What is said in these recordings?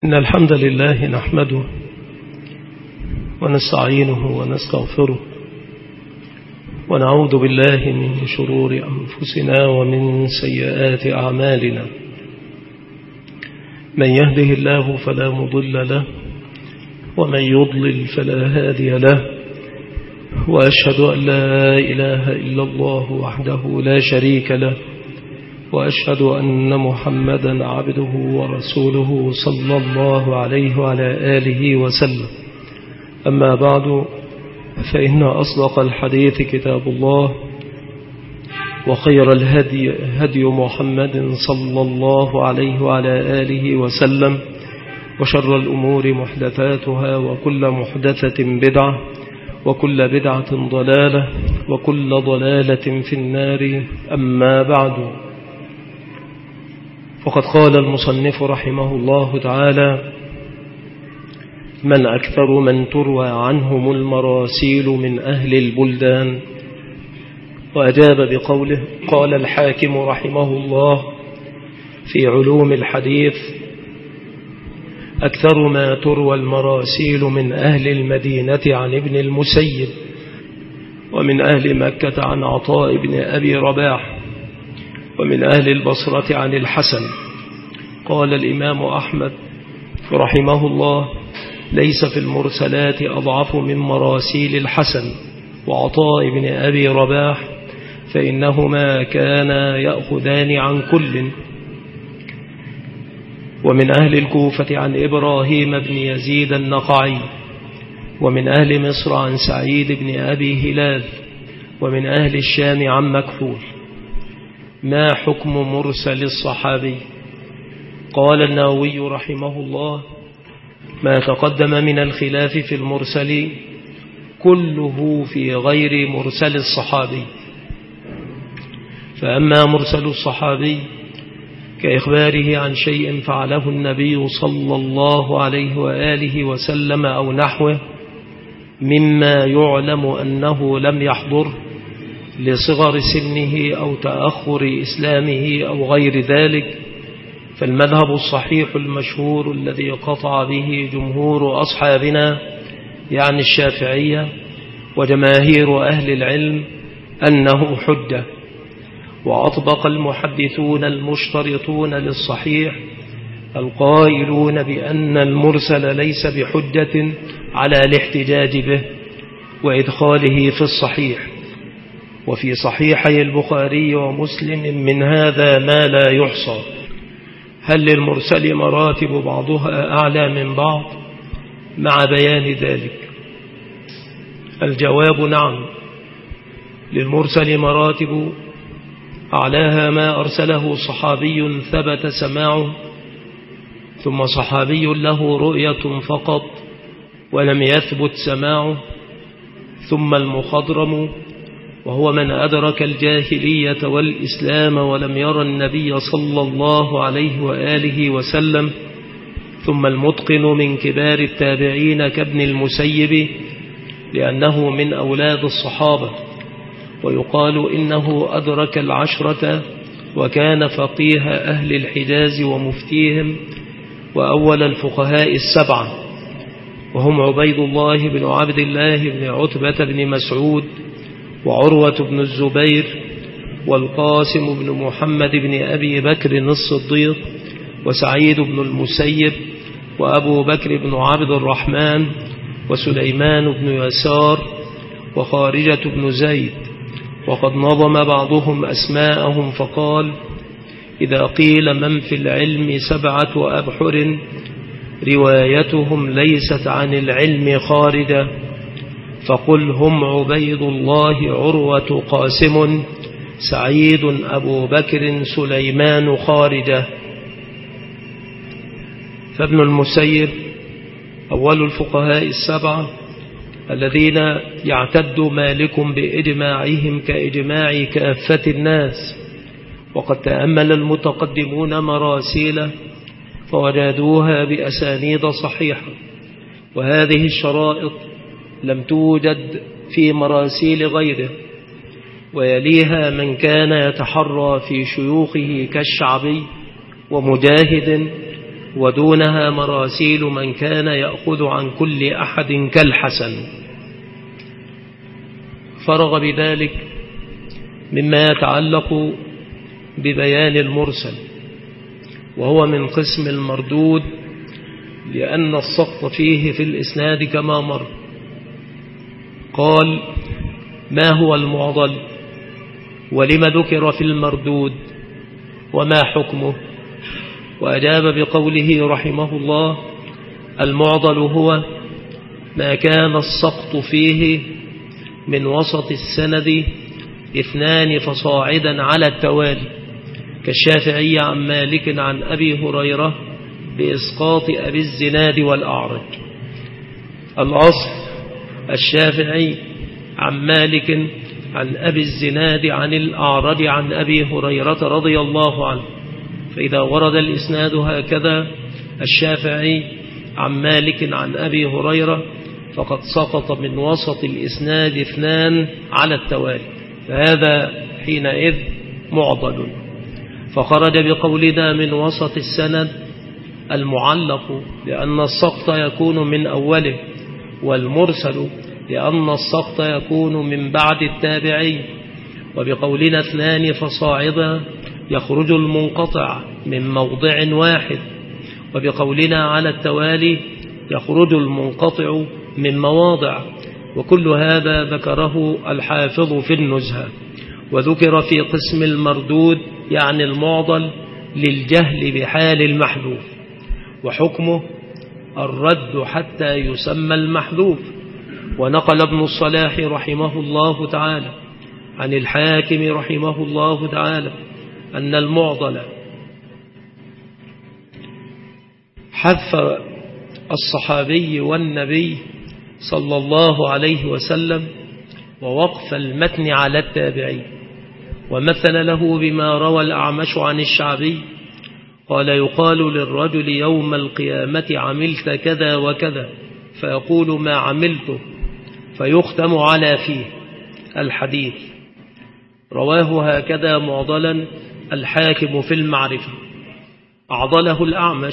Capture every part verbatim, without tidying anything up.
إن الحمد لله نحمده ونستعينه ونستغفره ونعوذ بالله من شرور أنفسنا ومن سيئات أعمالنا. من يهده الله فلا مضل له ومن يضلل فلا هادي له، وأشهد أن لا إله إلا الله وحده لا شريك له، وأشهد أن محمدا عبده ورسوله صلى الله عليه وعلى آله وسلم. أما بعد، فإن أصدق الحديث كتاب الله، وخير الهدي هدي محمد صلى الله عليه وعلى آله وسلم، وشر الأمور محدثاتها، وكل محدثة بدعة، وكل بدعة ضلالة، وكل ضلالة في النار. أما بعد، فقد قال المصنف رحمه الله تعالى: من أكثر من تروى عنهم المراسيل من أهل البلدان؟ وأجاب بقوله: قال الحاكم رحمه الله في علوم الحديث: أكثر ما تروى المراسيل من أهل المدينة عن ابن المسيب، ومن أهل مكة عن عطاء بن أبي رباح، ومن أهل البصرة عن الحسن. قال الإمام أحمد رحمه الله: ليس في المرسلات أضعف من مراسيل الحسن وعطاء بن أبي رباح، فإنهما كانا يأخذان عن كل. ومن أهل الكوفة عن إبراهيم بن يزيد النخعي، ومن أهل مصر عن سعيد بن أبي هلال، ومن أهل الشام عن مكحول. ما حكم مرسل الصحابي؟ قال النووي رحمه الله: ما تقدم من الخلاف في المرسل كله في غير مرسل الصحابي. فأما مرسل الصحابي كإخباره عن شيء فعله النبي صلى الله عليه وآله وسلم أو نحوه مما يعلم أنه لم يحضر لصغر سنه أو تأخر إسلامه أو غير ذلك، فالمذهب الصحيح المشهور الذي قطع به جمهور أصحابنا يعني الشافعية وجماهير أهل العلم أنه حجة. وأطبق المحدثون المشترطون للصحيح القائلون بأن المرسل ليس بحجة على الاحتجاج به وإدخاله في الصحيح. وفي صحيحي البخاري ومسلم من هذا ما لا يحصى. هل للمرسل مراتب بعضها أعلى من بعض؟ مع بيان ذلك الجواب: نعم، للمرسل مراتب أعلاها ما أرسله صحابي ثبت سماعه، ثم صحابي له رؤية فقط ولم يثبت سماعه، ثم المخضرم وهو من أدرك الجاهلية والإسلام ولم يرى النبي صلى الله عليه وآله وسلم، ثم المتقن من كبار التابعين كابن المسيب لأنه من أولاد الصحابة، ويقال إنه أدرك العشرة وكان فقيه أهل الحجاز ومفتيهم وأول الفقهاء السبعة، وهم عبيد الله بن عبد الله بن عتبة بن مسعود، وعروة بن الزبير، والقاسم بن محمد بن أبي بكر الصديق، وسعيد بن المسيب، وأبو بكر بن عبد الرحمن، وسليمان بن يسار، وخارجة بن زيد. وقد نظم بعضهم أسماءهم فقال: إذا قيل من في العلم سبعة أبحر روايتهم ليست عن العلم خارجة، فقل هم عبيد الله، عروة، قاسم، سعيد، أبو بكر، سليمان، خارجة. فابن المسيب أول الفقهاء السبعة الذين يعتد مالك بإجماعهم كإجماع كافة الناس، وقد تأمل المتقدمون مراسيله فوجدوها بأسانيد صحيحة، وهذه الشرائط لم توجد في مراسيل غيره. ويليها من كان يتحرى في شيوخه كالشعبي ومجاهد ودونها مراسيل من كان يأخذ عن كل أحد كالحسن. فرغ بذلك مما يتعلق ببيان المرسل، وهو من قسم المردود، لأن السقط فيه في الإسناد كما مر. قال: ما هو المعضل؟ ولم ذكر في المردود؟ وما حكمه؟ وأجاب بقوله رحمه الله: المعضل هو ما كان السقط فيه من وسط السند اثنان فصاعدا على التوالي، كالشافعي عن مالك عن أبي هريرة بإسقاط أبي الزناد والأعرج. الأصل الشافعي عن مالك عن أبي الزناد عن الأعرج عن أبي هريرة رضي الله عنه، فإذا ورد الإسناد هكذا الشافعي عن مالك عن أبي هريرة فقد سقط من وسط الإسناد اثنان على التوالي، فهذا حينئذ معضل. فخرج بقولنا من وسط السند المعلق، لأن السقط يكون من أوله، والمرسل لأن السقط يكون من بعد التابعي. وبقولنا اثنان فصاعدا يخرج المنقطع من موضع واحد، وبقولنا على التوالي يخرج المنقطع من مواضع. وكل هذا ذكره الحافظ في النزهة. وذكر في قسم المردود يعني المعضل للجهل بحال المحذوف، وحكمه الرد حتى يسمى المحذوف. ونقل ابن الصلاح رحمه الله تعالى عن الحاكم رحمه الله تعالى أن المعضل حذف الصحابي والنبي صلى الله عليه وسلم ووقف المتن على التابعي. ومثل له بما روى الأعمش عن الشعبي قال: يقال للرجل يوم القيامة عملت كذا وكذا، فيقول ما عملته، فيختم على فيه الحديث. رواه هكذا معضلا الحاكم في المعرفة. أعضله الأعمش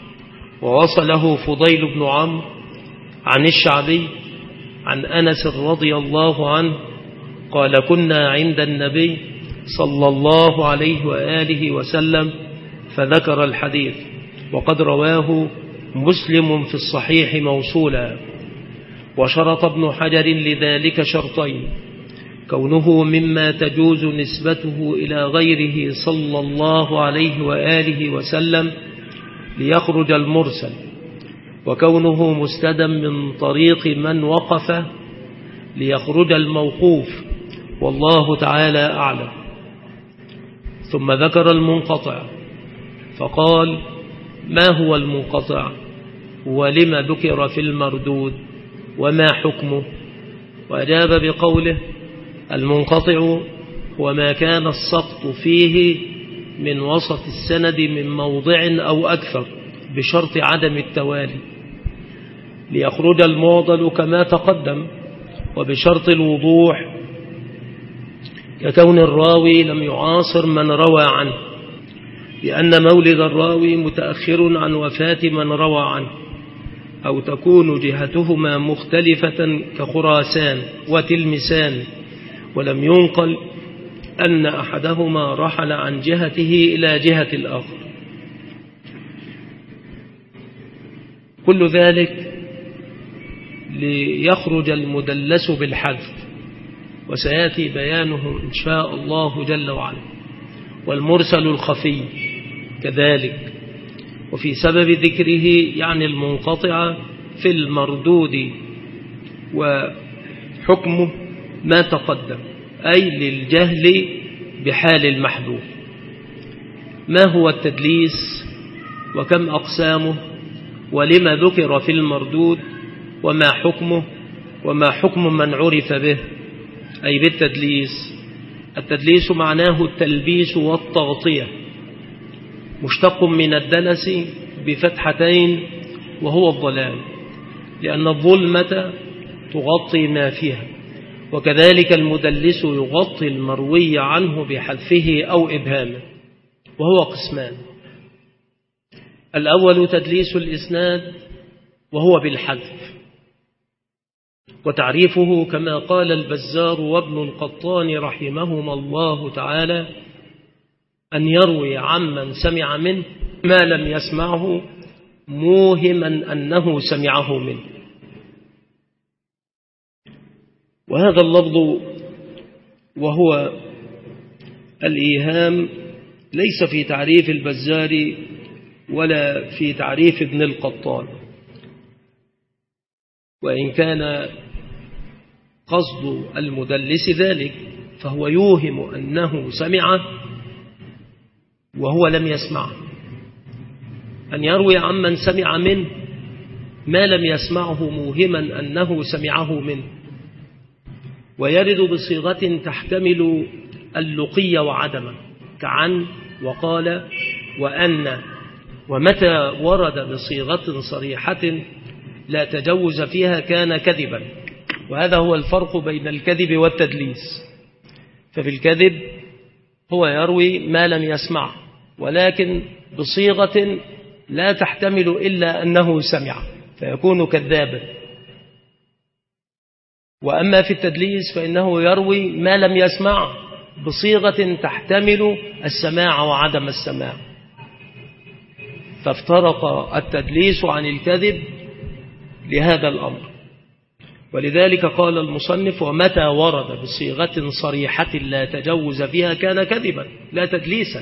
ووصله فضيل بن عمرو عن الشعبي عن أنس رضي الله عنه قال: كنا عند النبي صلى الله عليه وآله وسلم، فذكر الحديث. وقد رواه مسلم في الصحيح موصولا. وشرط ابن حجر لذلك شرطين: كونه مما تجوز نسبته إلى غيره صلى الله عليه وآله وسلم ليخرج المرسل، وكونه مستدى من طريق من وقف ليخرج الموقوف، والله تعالى أعلم. ثم ذكر المنقطع فقال: ما هو المنقطع؟ ولما ذكر في المردود؟ وما حكمه؟ وأجاب بقوله: المنقطع هو ما كان السقط فيه من وسط السند من موضع أو أكثر بشرط عدم التوالي، ليخرج المعضل كما تقدم، وبشرط الوضوح ككون الراوي لم يعاصر من روى عنه، لأن مولد الراوي متأخر عن وفاة من روى عنه، أو تكون جهتهما مختلفة كخراسان وتلمسان، ولم ينقل أن أحدهما رحل عن جهته إلى جهة الآخر. كل ذلك ليخرج المدلس بالحذف، وسيأتي بيانه إن شاء الله جل وعلا. والمرسل الخفي كذلك. وفي سبب ذكره يعني المنقطع في المردود، وحكمه ما تقدم، أي للجهل بحال المحذوف. ما هو التدليس وكم أقسامه؟ ولما ذكر في المردود؟ وما حكمه؟ وما حكم من عرف به أي بالتدليس؟ التدليس معناه التلبيس والتغطية، مشتق من الدلس بفتحتين، وهو الضلال، لأن الظلمة تغطي ما فيها. وكذلك المدلس يغطي المروي عنه بحذفه أو إبهامه، وهو قسمان: الأول تدليس الإسناد وهو بالحذف، وتعريفه كما قال البزار وابن القطان رحمهما الله تعالى: أن يروي عمن سمع منه ما لم يسمعه موهما أنه سمعه منه. وهذا اللفظ وهو الإيهام ليس في تعريف البزار ولا في تعريف ابن القطان، وإن كان قصد المدلس ذلك، فهو يوهم أنه سمع وهو لم يسمع. أن يروي عمن سمع منه ما لم يسمعه موهما أنه سمعه منه، ويرد بصيغة تحتمل اللقي وعدمه كعن وقال وأن، ومتى ورد بصيغة صريحة لا تجوز فيها كان كذبا. وهذا هو الفرق بين الكذب والتدليس. ففي الكذب هو يروي ما لم يسمع، ولكن بصيغة لا تحتمل إلا أنه سمع فيكون كذابا. وأما في التدليس فإنه يروي ما لم يسمع بصيغة تحتمل السماع وعدم السماع. فافترق التدليس عن الكذب لهذا الأمر. ولذلك قال المصنف: ومتى ورد بصيغة صريحة لا تجوز فيها كان كذبا لا تدليسا.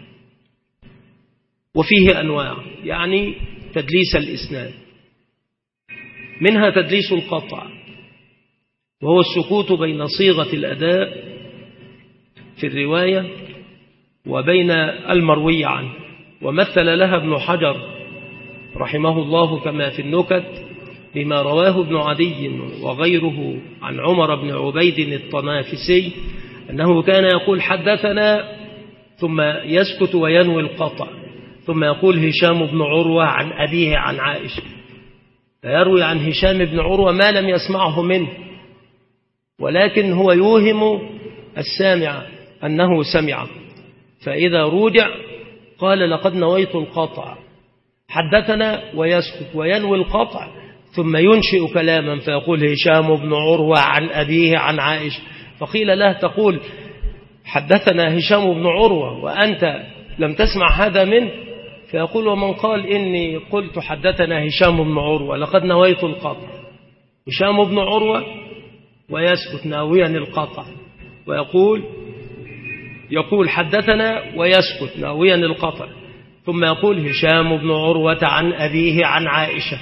وفيه أنواع، يعني تدليس الإسناد، منها تدليس القطع، وهو السكوت بين صيغة الأداء في الرواية وبين المروي عنه. ومثل لها ابن حجر رحمه الله كما في النكت بما رواه ابن عدي وغيره عن عمر بن عبيد الطنافسي أنه كان يقول حدثنا ثم يسكت وينوي القطع، ثم يقول هشام بن عروة عن أبيه عن عائشة، فيروي عن هشام بن عروة ما لم يسمعه منه، ولكن هو يوهم السامع أنه سمع. فإذا رجع قال لقد نويت القطع، حدثنا ويسكت وينوي القطع، ثم ينشئ كلاما فيقول هشام بن عروة عن أبيه عن عائشة. فقيل له تقول حدثنا هشام بن عروة وأنت لم تسمع هذا منه؟ فيقول ومن قال إني قلت حدثنا هشام بن عروة لقد نويت القطع. هشام بن عروة ويسكت ناويا القطع، ويقول يقول حدثنا ويسكت ناويا القطع، ثم يقول هشام بن عروة عن أبيه عن عائشة.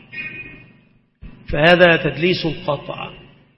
فهذا تدليس القطع.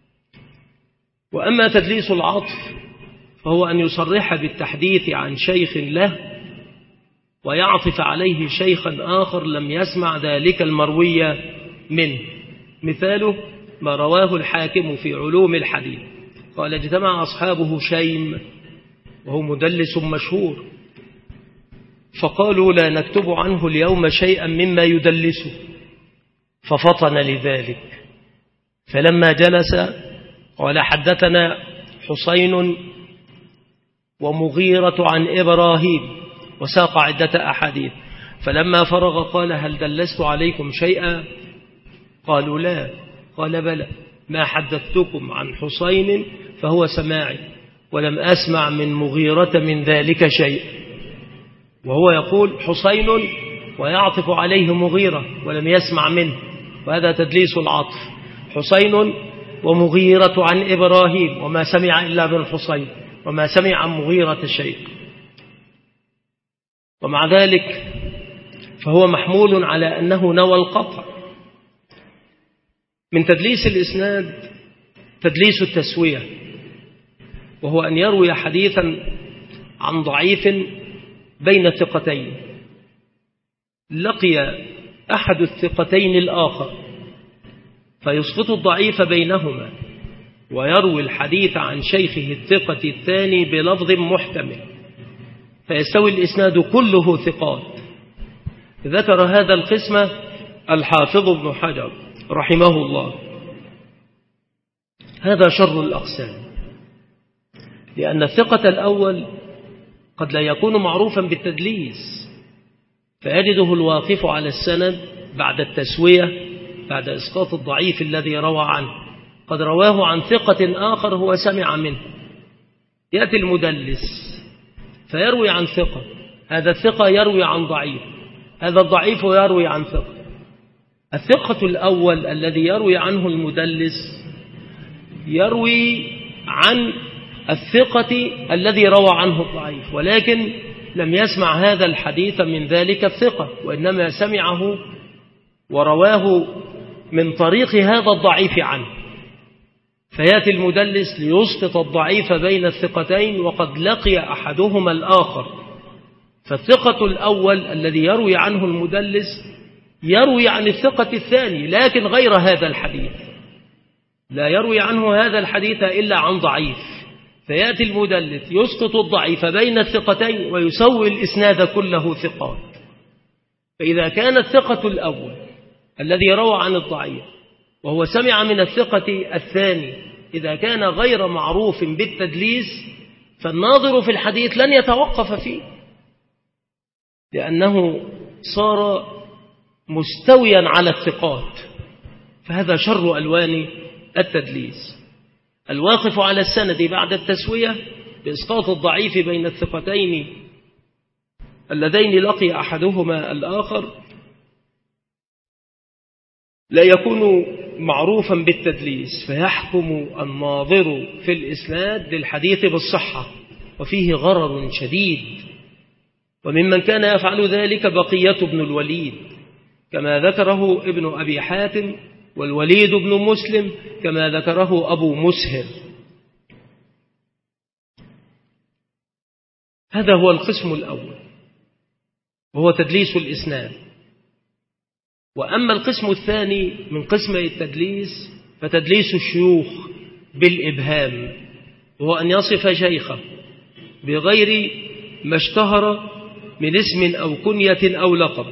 وأما تدليس العطف فهو أن يصرح بالتحديث عن شيخ له ويعطف عليه شيخا آخر لم يسمع ذلك المروي منه. مثاله ما رواه الحاكم في علوم الحديث قال اجتمع أصحابه شيم وهو مدلس مشهور، فقالوا لا نكتب عنه اليوم شيئا مما يدلسه، ففطن لذلك. فلما جلس قال حدثنا حسين ومغيرة عن إبراهيم، وساق عدة أحاديث. فلما فرغ قال هل دلست عليكم شيئا؟ قالوا لا. قال بلى، ما حدثتكم عن حسين فهو سماعي، ولم أسمع من مغيرة من ذلك شيء. وهو يقول حسين ويعطف عليه مغيرة ولم يسمع منه، وهذا تدليس العطف. حسين ومغيرة عن إبراهيم وما سمع إلا من حسين وما سمع عن مغيرة شيء. ومع ذلك فهو محمول على أنه نوى القطع. من تدليس الإسناد تدليس التسوية، وهو أن يروي حديثا عن ضعيف بين ثقتين، لقي أحد الثقتين الآخر فيسقط الضعيف بينهما ويروي الحديث عن شيخه الثقة الثاني بلفظ محتمل، فيستوي الإسناد كله ثقات. ذكر هذا القسم الحافظ ابن حجر رحمه الله. هذا شر الأقسام، لأن الثقة الأول قد لا يكون معروفا بالتدليس، فيجده الواقف على السند بعد التسوية، بعد إسقاط الضعيف الذي روى عنه، قد رواه عن ثقة آخر هو سمع منه. يأتي المدلس فيروي عن ثقة، هذا الثقة يروي عن ضعيف، هذا الضعيف يروي عن ثقة. الثقة الأول الذي يروي عنه المدلس يروي عن الثقة الذي روى عنه الضعيف، ولكن لم يسمع هذا الحديث من ذلك الثقة، وإنما سمعه ورواه من طريق هذا الضعيف عنه. فيأتي المدلس ليسقط الضعيف بين الثقتين وقد لقي أحدهما الآخر. فالثقة الأول الذي يروي عنه المدلس يروي عن الثقة الثاني لكن غير هذا الحديث، لا يروي عنه هذا الحديث إلا عن ضعيف. فيأتي المدلس يسقط الضعيف بين الثقتين ويسوي الإسناد كله ثقات. فإذا كان الثقة الأول الذي روى عن الضعيف وهو سمع من الثقة الثاني إذا كان غير معروف بالتدليس، فالناظر في الحديث لن يتوقف فيه، لأنه صار مستويا على الثقات. فهذا شر ألوان التدليس. الواقف على السند بعد التسوية بإسقاط الضعيف بين الثقتين اللذين لقي أحدهما الآخر لا يكون معروفا بالتدليس، فيحكم الناظر في الإسناد للحديث بالصحة وفيه غرر شديد. وممن كان يفعل ذلك بقية بن الوليد كما ذكره ابن أبي حاتم، والوليد بن مسلم كما ذكره أبو مسهر. هذا هو القسم الأول وهو تدليس الإسناد. وأما القسم الثاني من قسم التدليس فتدليس الشيوخ بالإبهام، وهو أن يصف شيخه بغير ما اشتهر من اسم أو كنية أو لقب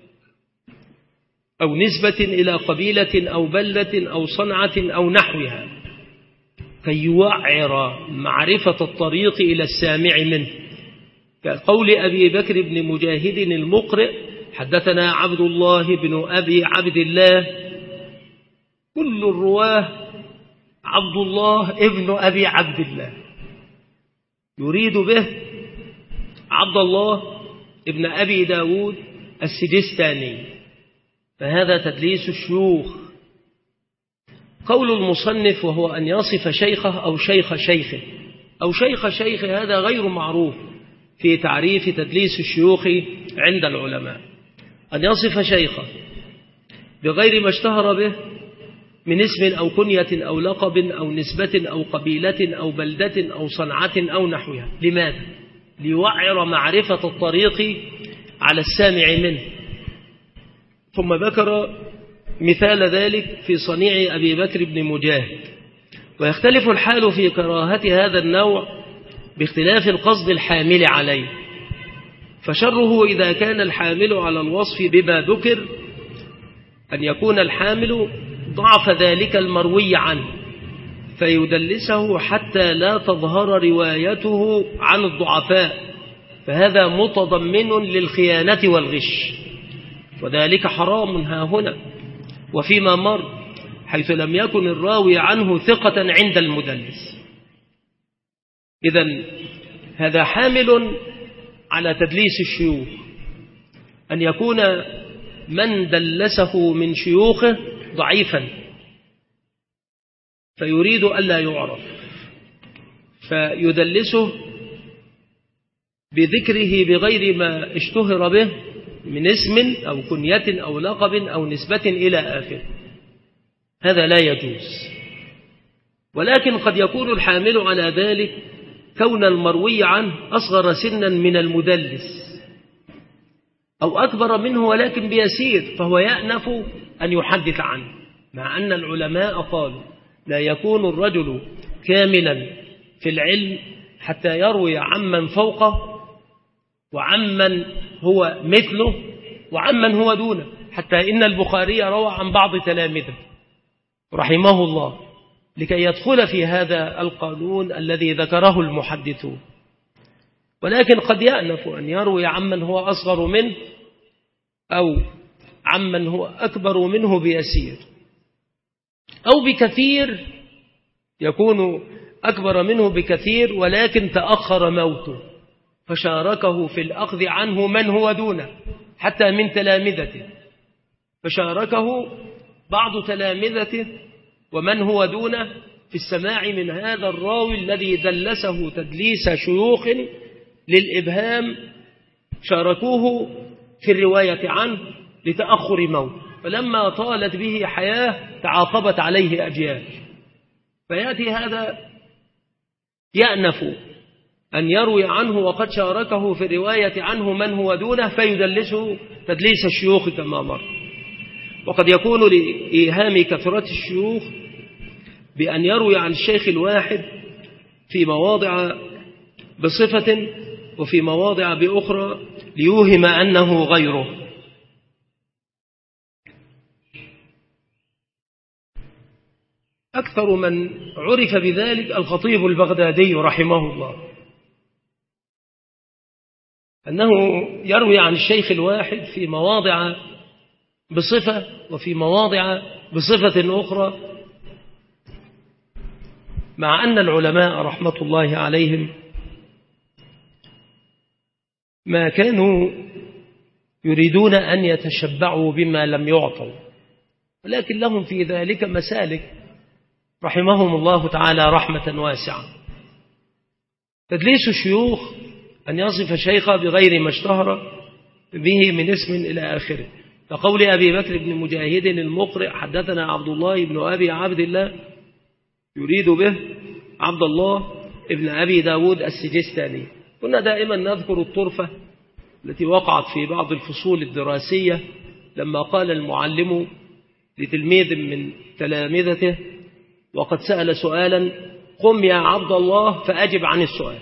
أو نسبة إلى قبيلة أو بلدة أو صنعة أو نحوها، كي يوعر معرفة الطريق إلى السامع منه، كقول أبي بكر بن مجاهد المقرئ: حدثنا عبد الله بن أبي عبد الله، كل الرواه عبد الله ابن أبي عبد الله، يريد به عبد الله ابن أبي داود السجستاني. فهذا تدليس الشيوخ. قول المصنف وهو أن يصف شيخه أو شيخ شيخه أو شيخ شيخه، هذا غير معروف في تعريف تدليس الشيوخ عند العلماء. أن يصف شيخه بغير ما اشتهر به من اسم أو كنية أو لقب أو نسبة أو قبيلة أو بلدة أو صنعة أو نحوها. لماذا؟ ليوعر معرفة الطريق على السامع منه. ثم ذكر مثال ذلك في صنيع أبي بكر بن مجاهد. ويختلف الحال في كراهة هذا النوع باختلاف القصد الحامل عليه، فشره إذا كان الحامل على الوصف بما ذكر أن يكون الحامل ضعف ذلك المروي عنه فيدلسه حتى لا تظهر روايته عن الضعفاء، فهذا متضمن للخيانة والغش، وذلك حرام ها هنا وفيما مر، حيث لم يكن الراوي عنه ثقة عند المدلس. إذن هذا حامل على تدليس الشيوخ، أن يكون من دلسه من شيوخه ضعيفا فيريد ألا يعرف، فيدلسه بذكره بغير ما اشتهر به من اسم أو كنية أو لقب أو نسبة إلى آخر. هذا لا يجوز. ولكن قد يكون الحامل على ذلك كون المروي عنه أصغر سنا من المدلس أو أكبر منه ولكن بيسير، فهو يأنف أن يحدث عنه، مع أن العلماء قالوا لا يكون الرجل كاملا في العلم حتى يروي عمن فوقه وعمن هو مثله وعمن هو دونه، حتى إن البخاري روى عن بعض تلامذته رحمه الله لكي يدخل في هذا القانون الذي ذكره المحدثون. ولكن قد يأنف أن يروي عمن هو أصغر منه أو عمن هو أكبر منه بيسير، أو بكثير يكون أكبر منه بكثير ولكن تأخر موته فشاركه في الأخذ عنه من هو دونه حتى من تلامذته، فشاركه بعض تلامذته ومن هو دونه في السماع من هذا الراوي الذي دلسه تدليس شيوخ للإبهام، شاركوه في الرواية عنه لتأخر موت، فلما طالت به حياة تعاقبت عليه أجيال، فيأتي هذا يأنف أن يروي عنه وقد شاركه في الرواية عنه من هو دونه فيدلسه تدليس الشيوخ كما مر. وقد يكون لإيهام كثرة الشيوخ بأن يروي عن الشيخ الواحد في مواضع بصفة وفي مواضع بأخرى ليوهم أنه غيره. أكثر من عرف بذلك الخطيب البغدادي رحمه الله، أنه يروي عن الشيخ الواحد في مواضع بصفة وفي مواضع بصفة أخرى، مع أن العلماء رحمة الله عليهم ما كانوا يريدون أن يتشبعوا بما لم يعطوا، ولكن لهم في ذلك مسالك رحمهم الله تعالى رحمة واسعة. تدليس الشيوخ أن يصف شيخا بغير ما اشتهر به من اسم إلى آخره، كقول أبي بكر بن مجاهد المقرئ حدثنا عبد الله بن أبي عبد الله يريد به عبد الله ابن أبي داود السجستاني. كنا دائما نذكر الطرفة التي وقعت في بعض الفصول الدراسية لما قال المعلم لتلميذ من تلامذته وقد سأل سؤالا: قم يا عبد الله فأجب عن السؤال،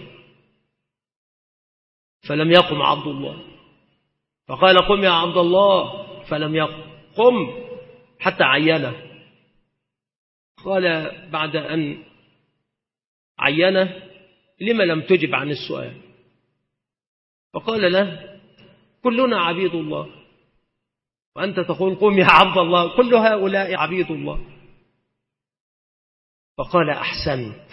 فلم يقم عبد الله، فقال: قم يا عبد الله، فلم يقم، قم حتى عينه. قال بعد أن عينه: لم لم تجب عن السؤال؟ فقال له: كلنا عبيد الله، وأنت تقول قم يا عبد الله، كل هؤلاء عبيد الله. فقال: أحسنت،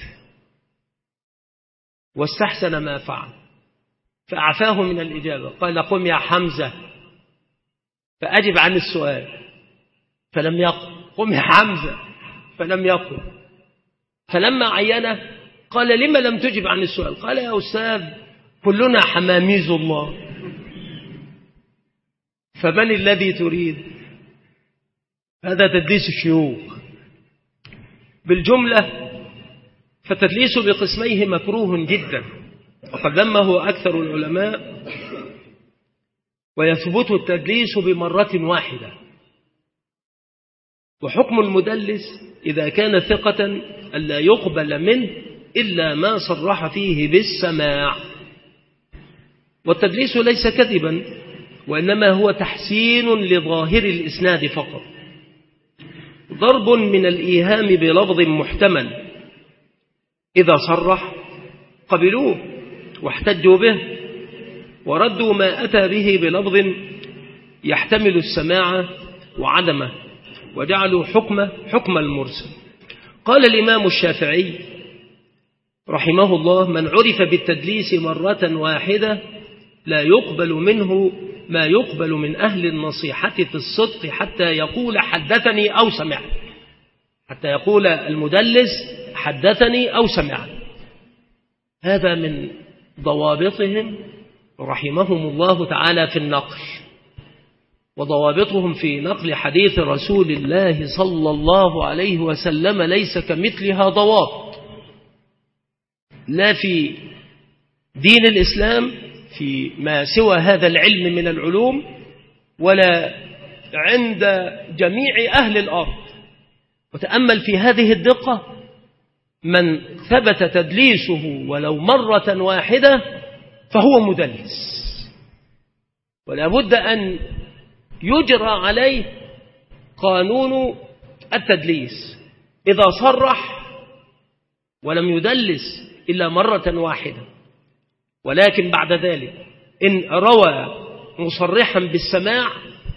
واستحسن ما فعل، فأعفاه من الإجابة. قال: قم يا حمزة فأجب عن السؤال، فلم يقم، قم يا حمزة، فلم يقم. فلما عينه قال: لما لم تجب عن السؤال؟ قال: يا أستاذ كلنا حماميز الله، فمن الذي تريد؟ هذا تدليس الشيوخ بالجملة. فتدليس بقسميه مكروه جدا، وقد ذمه أكثر العلماء، ويثبت التدليس بمرة واحدة. وحكم المدلس إذا كان ثقة ألا يقبل منه إلا ما صرح فيه بالسماع. والتدليس ليس كذبا، وإنما هو تحسين لظاهر الإسناد فقط، ضرب من الإيهام بلفظ محتمل، إذا صرح قبلوه واحتجوا به، وردوا ما أتى به بلفظ يحتمل السماع وعدمه، وجعلوا حكمه حكم المرسل. قال الإمام الشافعي رحمه الله: من عرف بالتدليس مرة واحدة لا يقبل منه ما يقبل من أهل النصيحة في الصدق حتى يقول حدثني أو سمع، حتى يقول المدلس حدثني أو سمع. هذا من ضوابطهم رحمهم الله تعالى في النقل، وضوابطهم في نقل حديث رسول الله صلى الله عليه وسلم ليس كمثلها ضوابط، لا في دين الإسلام في ما سوى هذا العلم من العلوم، ولا عند جميع أهل الأرض. وتأمل في هذه الدقة: من ثبت تدليسه ولو مرة واحدة فهو مدلس، ولا بد أن يجرى عليه قانون التدليس. إذا صرح ولم يدلس إلا مرة واحدة، ولكن بعد ذلك إن روى مصرحا بالسماع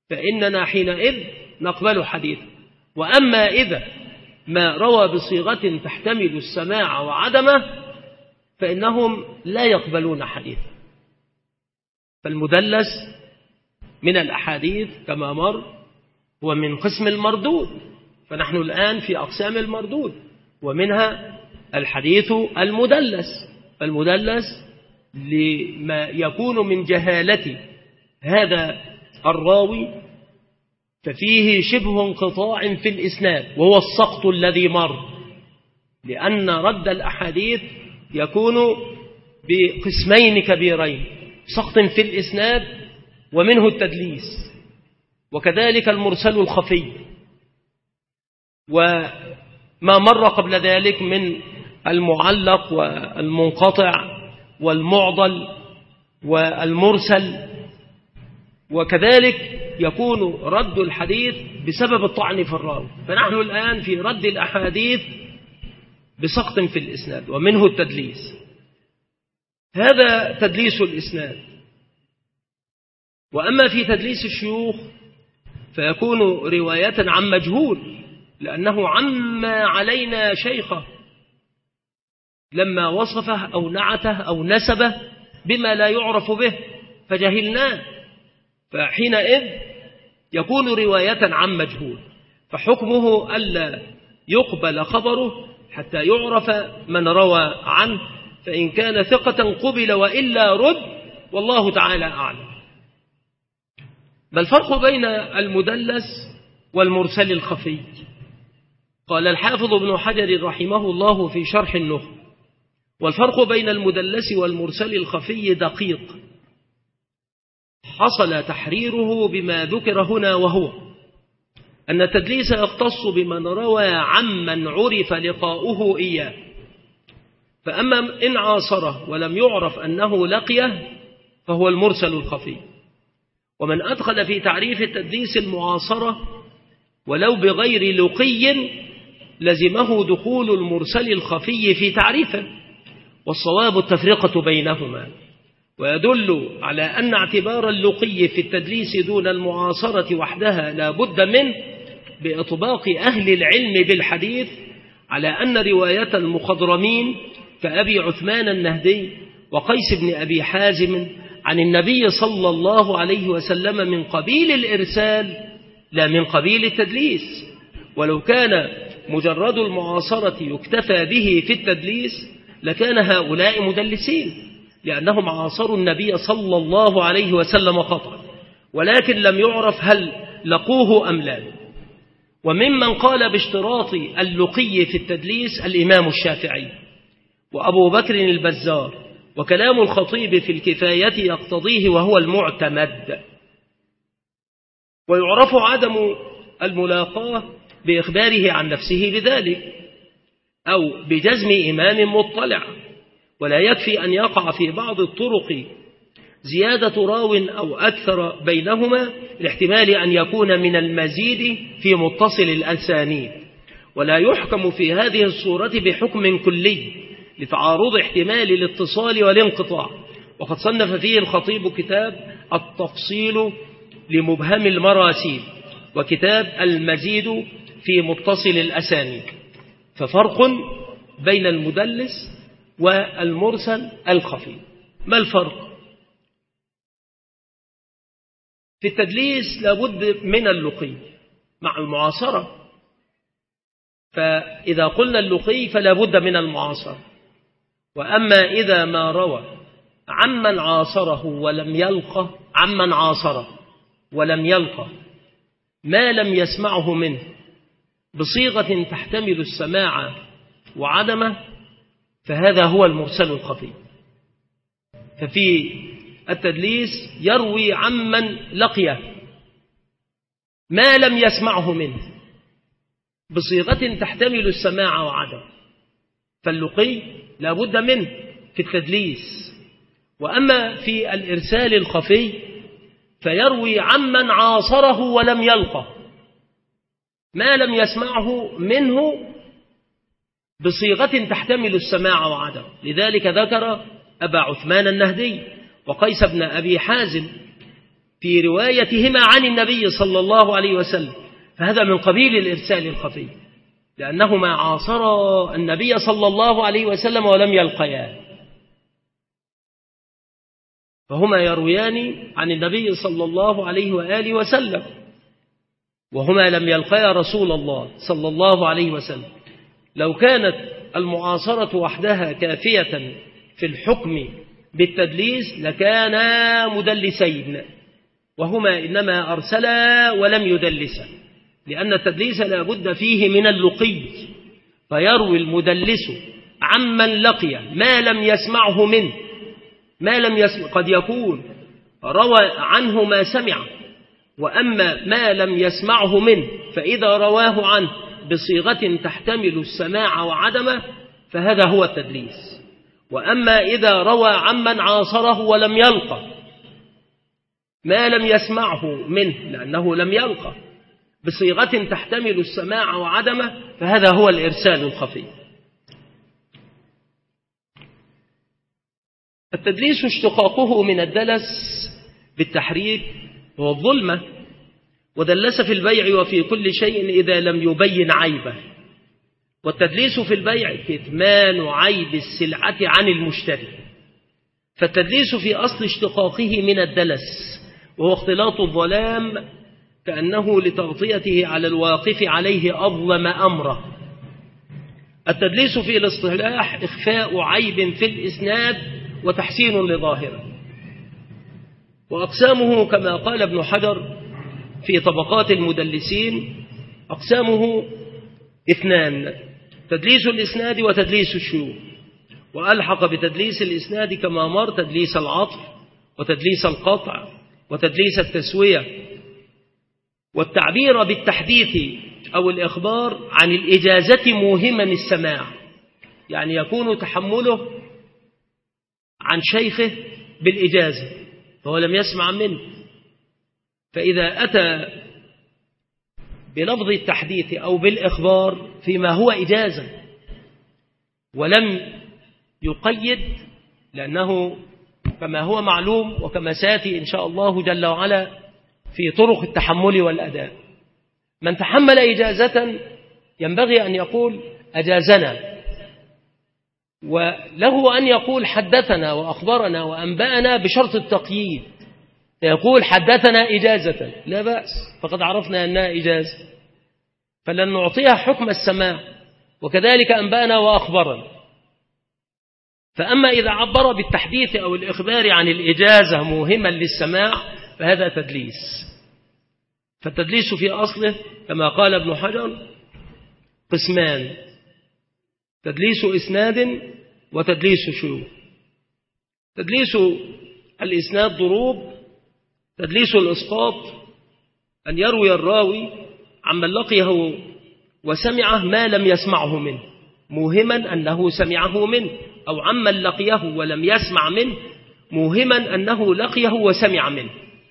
فإننا حينئذ نقبل حديثه. وأما إذا ما روى بصيغة تحتمل السماع وعدمه فإنهم لا يقبلون حديثه. فالمدلس من الأحاديث كما مر هو من قسم المردود، فنحن الآن في أقسام المردود، ومنها الحديث المدلس. فالمدلس لما يكون من جهالة هذا الراوي ففيه شبه انقطاع في الإسناد، وهو السقط الذي مر، لأن رد الأحاديث يكون بقسمين كبيرين: سقط في الإسناد ومنه التدليس، وكذلك المرسل الخفي، وما مر قبل ذلك من المعلق والمنقطع والمعضل والمرسل. وكذلك يكون رد الحديث بسبب الطعن في الراوي. فنحن الآن في رد الأحاديث بسقط في الإسناد ومنه التدليس. هذا تدليس الإسناد. وأما في تدليس الشيوخ فيكون رواية عن مجهول، لأنه عم علينا شيخه لما وصفه أو نعته أو نسبه بما لا يعرف به فجهلناه، فحينئذ يكون رواية عن مجهول، فحكمه ألا يقبل خبره حتى يعرف من روى عنه، فإن كان ثقة قبل وإلا رد، والله تعالى أعلم. ما الفرق بين المدلس والمرسل الخفي؟ قال الحافظ ابن حجر رحمه الله في شرح النخبة: والفرق بين المدلس والمرسل الخفي دقيق، حصل تحريره بما ذكر هنا، وهو أن التدليس يختص بمن روى عمن عرف لقاؤه إياه، فأما إن عاصره ولم يعرف أنه لقيه فهو المرسل الخفي. ومن أدخل في تعريف التدليس المعاصرة ولو بغير لقي لزمه دخول المرسل الخفي في تعريفه، والصواب التفرقة بينهما. ويدل على أن اعتبار اللقي في التدليس دون المعاصرة وحدها لا بد منه بإطباق أهل العلم بالحديث على أن رواية المخضرمين كأبي عثمان النهدي وقيس بن أبي حازم عن النبي صلى الله عليه وسلم من قبيل الإرسال لا من قبيل التدليس. ولو كان مجرد المعاصرة يكتفى به في التدليس لكان هؤلاء مدلسين، لأنهم عاصروا النبي صلى الله عليه وسلم خطأ، ولكن لم يعرف هل لقوه أم لا. وممن قال باشتراط اللقي في التدليس الإمام الشافعي وأبو بكر البزار، وكلام الخطيب في الكفاية يقتضيه وهو المعتمد. ويعرف عدم الملاقاة بإخباره عن نفسه بذلك أو بجزم إمام مطلع، ولا يكفي أن يقع في بعض الطرق زيادة راو أو أكثر بينهما لاحتمال أن يكون من المزيد في متصل الأسانيد، ولا يحكم في هذه الصورة بحكم كلي لتعارض احتمال الاتصال والانقطاع. وقد صنف فيه الخطيب كتاب التفصيل لمبهم المراسيل وكتاب المزيد في متصل الأسانيد. ففرق بين المدلس والمرسل الخفي. ما الفرق؟ في التدليس لابد من اللقي مع المعاصرة، فإذا قلنا اللقي فلا بد من المعاصرة. وأما إذا ما روى عمن عاصره ولم يلقه عمن عاصره ولم يلقه ما لم يسمعه منه بصيغة تحتمل السماع وعدمه فهذا هو المرسل الخفي. ففي التدليس يروي عمن لقيه ما لم يسمعه منه بصيغة تحتمل السماع وعدمه، فاللقي لا بد منه في التدليس. وأما في الإرسال الخفي فيروي عمن عاصره ولم يلقه ما لم يسمعه منه بصيغة تحتمل السماع وعدمه. لذلك ذكر أبا عثمان النهدي وقيس بن أبي حازم في روايتهما عن النبي صلى الله عليه وسلم، فهذا من قبيل الإرسال الخفي، لأنهما عاصرا النبي صلى الله عليه وسلم ولم يلقياه، فهما يرويان عن النبي صلى الله عليه وآله وسلم وهما لم يلقيا رسول الله صلى الله عليه وسلم. لو كانت المعاصرة وحدها كافية في الحكم بالتدليس لكانا مدلسين، وهما إنما أرسلا ولم يدلسا، لأن التدليس لا بد فيه من اللقي، فيروي المدلس عمن لقي ما لم يسمعه منه، ما لم يسمع، قد يكون روى عنه ما سمع، وأما ما لم يسمعه منه فإذا رواه عنه بصيغة تحتمل السماع وعدمه فهذا هو التدليس. وأما إذا روى عمن عاصره ولم يلقى ما لم يسمعه منه لأنه لم يلقى بصيغة تحتمل السماع وعدمه فهذا هو الإرسال الخفي. التدليس اشتقاقه من الدلس بالتحريك والظلمة، ودلس في البيع وفي كل شيء إذا لم يبين عيبه. والتدليس في البيع كتمان عيب السلعة عن المشتري، فالتدليس في أصل اشتقاقه من الدلس وهو اختلاط الظلام، كأنه لتغطيته على الواقف عليه أظلم أمره. التدليس في الاصطلاح إخفاء عيب في الإسناد وتحسين لظاهره. وأقسامه كما قال ابن حجر في طبقات المدلسين أقسامه اثنان: تدليس الإسناد وتدليس الشيوخ، وألحق بتدليس الإسناد كما مر تدليس العطف وتدليس القطع وتدليس التسوية، والتعبير بالتحديث أو الإخبار عن الإجازة موهما السماع، يعني يكون تحمله عن شيخه بالإجازة فهو لم يسمع منه، فإذا أتى بلفظ التحديث أو بالإخبار فيما هو إجازة ولم يقيد، لأنه كما هو معلوم وكما سيأتي إن شاء الله جل وعلا في طرق التحمل والأداء، من تحمل إجازة ينبغي أن يقول أجازنا، وله أن يقول حدثنا وأخبرنا وأنبأنا بشرط التقييد، يقول حدثنا إجازة لا بأس، فقد عرفنا أنها إجازة فلن نعطيها حكم السماع، وكذلك أنبأنا وأخبرنا. فأما إذا عبر بالتحديث أو الإخبار عن الإجازة موهما للسماع فهذا تدليس. فالتدليس في أصله كما قال ابن حجر قسمان: تدليس إسناد وتدليس شيوخ. تدليس الإسناد ضروب: تدليس الإسقاط أن يروي الراوي عمن لقيه وسمعه ما لم يسمعه منه موهما أنه سمعه منه، أو عمن لقيه ولم يسمع منه موهما أنه لقيه وسمع منه.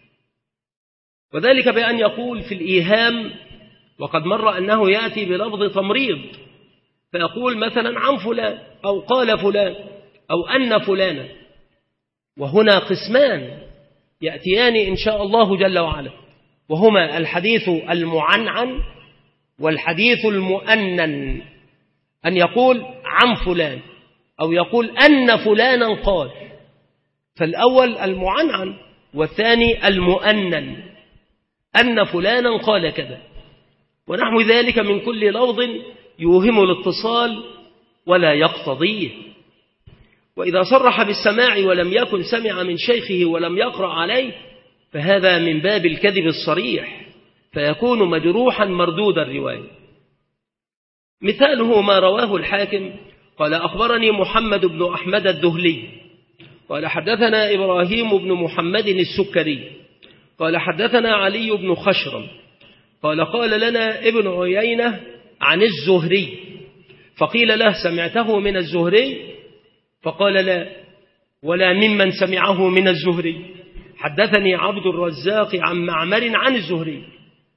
وذلك بأن يقول في الإيهام، وقد مر أنه يأتي بلفظ تمريض فيقول مثلا عن فلان أو قال فلان أو أن فلانا، وهنا قسمان يأتيان إن شاء الله جل وعلا، وهما الحديث المعنعن والحديث المؤنن، أن يقول عن فلان أو يقول أن فلانا قال، فالأول المعنعن والثاني المؤنن، أن فلانا قال كذا، ونحو ذلك من كل لفظ يوهم الاتصال ولا يقتضيه. وإذا صرح بالسماع ولم يكن سمع من شيخه ولم يقرأ عليه فهذا من باب الكذب الصريح، فيكون مجروحا مردود الرواية. مثاله ما رواه الحاكم قال: أخبرني محمد بن أحمد الدهلي قال حدثنا إبراهيم بن محمد السكري قال حدثنا علي بن خشرم قال قال لنا ابن عيينة عن الزهري، فقيل له: سمعته من الزهري؟ فقال: لا، ولا ممن سمعه من الزهري، حدثني عبد الرزاق عن معمر عن الزهري.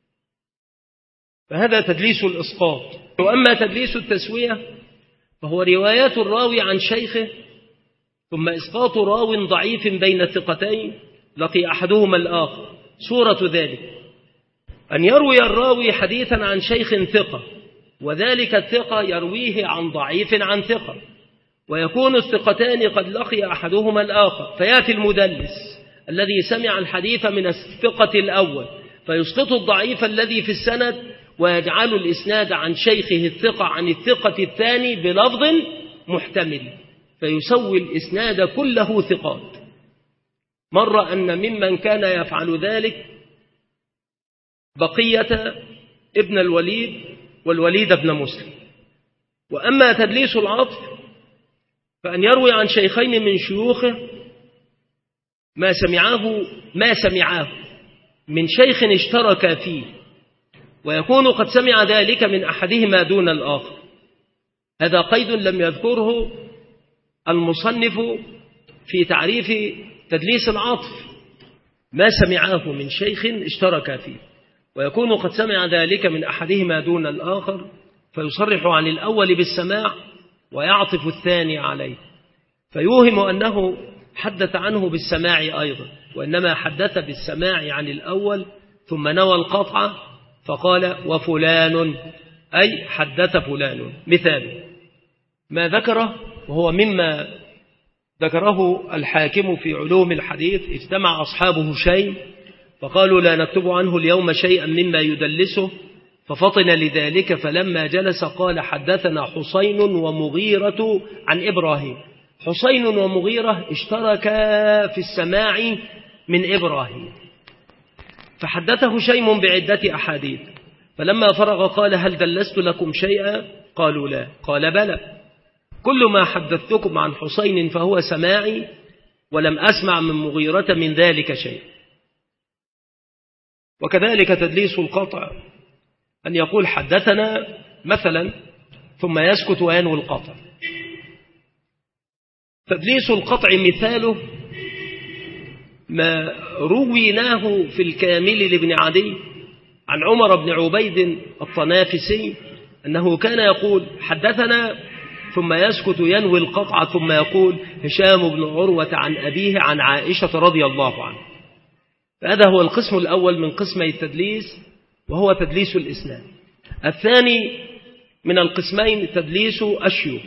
فهذا تدليس الإسقاط. وأما تدليس التسوية فهو روايات الراوي عن شيخه ثم إسقاط راو ضعيف بين الثقتين لقي أحدهما الآخر صورة ذلك أن يروي الراوي حديثا عن شيخ ثقة، وذلك الثقة يرويه عن ضعيف عن ثقة، ويكون الثقتان قد لقي أحدهما الآخر، فيأتي المدلس الذي سمع الحديث من الثقة الأول فيسقط الضعيف الذي في السند ويجعل الإسناد عن شيخه الثقة عن الثقة الثاني بلفظ محتمل، فيسوي الإسناد كله ثقات. مر أن ممن كان يفعل ذلك بقية ابن الوليد والوليد بن مسلم. وأما تدليس العطف فأن يروي عن شيخين من شيوخه ما سمعاه ما سمعاه من شيخ اشترك فيه، ويكون قد سمع ذلك من أحدهما دون الآخر. هذا قيد لم يذكره المصنف في تعريف تدليس العطف، ما سمعاه من شيخ اشترك فيه، ويكون قد سمع ذلك من أحدهما دون الآخر، فيصرح عن الأول بالسماع ويعطف الثاني عليه، فيوهم أنه حدث عنه بالسماع أيضا، وإنما حدث بالسماع عن الأول ثم نوى القطع فقال وفلان، أي حدث فلان. مثال ما ذكره وهو مما ذكره الحاكم في علوم الحديث: اجتمع أصحاب هشيم فقالوا لا نكتب عنه اليوم شيئا مما يدلسه، ففطن لذلك، فلما جلس قال حدثنا حسين ومغيرة عن إبراهيم. حسين ومغيرة اشتركا في السماع من إبراهيم، فحدث هشيم بعدة أحاديث، فلما فرغ قال هل دلست لكم شيئا؟ قالوا لا. قال بلى، كل ما حدثتكم عن حسين فهو سماعي، ولم أسمع من مغيرة من ذلك شيء. وكذلك تدليس القطع أن يقول حدثنا مثلا ثم يسكت وينوي القطع. تدليس القطع مثاله ما رويناه في الكامل لابن عدي عن عمر بن عبيد الطنافسي أنه كان يقول حدثنا ثم يسكت ينوي القطع، ثم يقول هشام بن عروة عن أبيه عن عائشة رضي الله عنه. فهذا هو القسم الأول من قسمي التدليس، وهو تدليس الإسناد. الثاني من القسمين تدليس الشيوخ،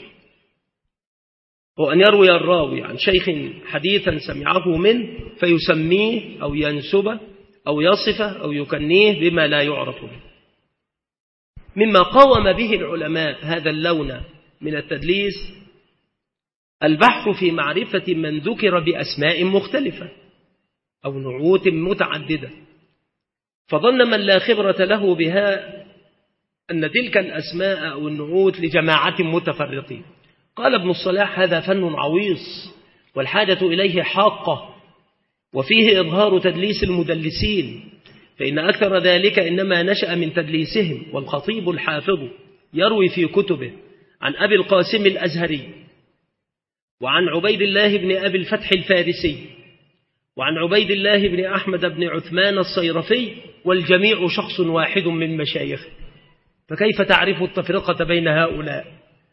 وأن يروي الراوي عن شيخ حديثا سمعه منه فيسميه أو ينسبه أو يصفه أو يكنيه بما لا يعرف به. مما قاوم به العلماء هذا اللون من التدليس البحث في معرفة من ذكر بأسماء مختلفة أو نعوت متعددة، فظن من لا خبرة له بها أن تلك الأسماء أو النعوت لجماعة متفرقين. قال ابن الصلاح هذا فن عويص والحاجة إليه حاقة، وفيه إظهار تدليس المدلسين، فإن أكثر ذلك إنما نشأ من تدليسهم. والخطيب الحافظ يروي في كتبه عن أبي القاسم الأزهري وعن عبيد الله بن أبي الفتح الفارسي وعن عبيد الله بن أحمد بن عثمان الصيرفي، والجميع شخص واحد من مشايخه، فكيف تعرف التفرقة بين هؤلاء؟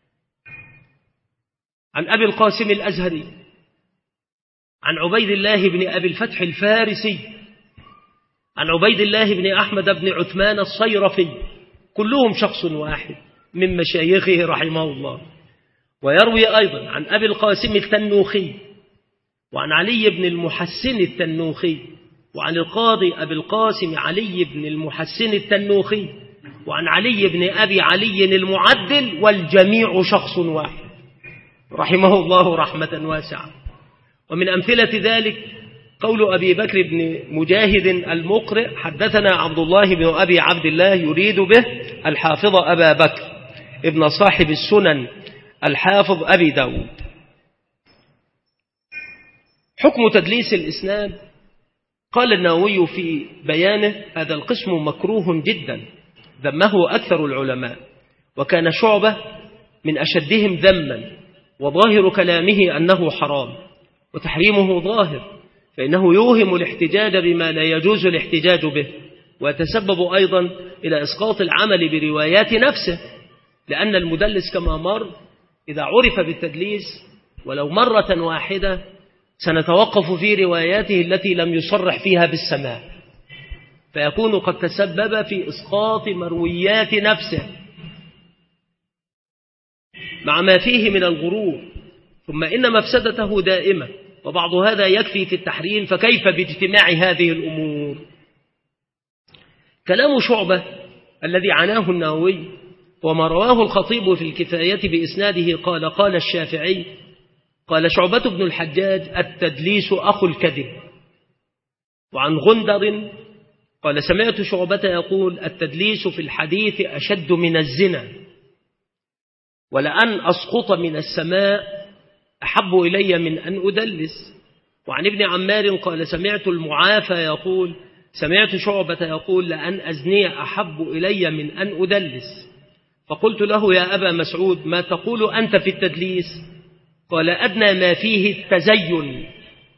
عن أبي القاسم الأزهري عن عبيد الله بن أبي الفتح الفارسي عن عبيد الله بن أحمد بن عثمان الصيرفي، كلهم شخص واحد من مشايخه رحمه الله. ويروي أيضا عن أبي القاسم التنوخي وعن علي بن المحسن التنوخي وعن القاضي أبي القاسم علي بن المحسن التنوخي وعن علي بن أبي علي المعدل، والجميع شخص واحد رحمه الله رحمة واسعة. ومن أمثلة ذلك قول أبي بكر بن مجاهد المقرئ حدثنا عبد الله بن أبي عبد الله، يريد به الحافظ أبا بكر ابن صاحب السنن الحافظ أبي داود. حكم تدليس الإسناد، قال النووي في بيانه هذا القسم مكروه جدا ذمه أكثر العلماء، وكان شعبة من أشدهم ذما، وظاهر كلامه أنه حرام، وتحريمه ظاهر، فإنه يوهم الاحتجاج بما لا يجوز الاحتجاج به، ويتسبب أيضا إلى إسقاط العمل بروايات نفسه، لأن المدلس كما مر إذا عرف بالتدليس ولو مرة واحدة سنتوقف في رواياته التي لم يصرح فيها بالسماع، فيكون قد تسبب في إسقاط مرويات نفسه مع ما فيه من الغرور، ثم إن مفسدته دائمة، وبعض هذا يكفي في التحريم، فكيف باجتماع هذه الأمور؟ كلام شعبة الذي عناه النووي وما رواه الخطيب في الكفاية بإسناده قال قال الشافعي قال شعبة بن الحجاج التدليس أخو الكذب. وعن غندر قال سمعت شعبة يقول التدليس في الحديث أشد من الزنا، ولأن أسقط من السماء أحب إلي من أن أدلس. وعن ابن عمار قال سمعت المعافى يقول سمعت شعبة يقول لأن أزني أحب إلي من أن أدلس. فقلت له يا أبا مسعود ما تقول أنت في التدليس؟ قال أدنى ما فيه التزين،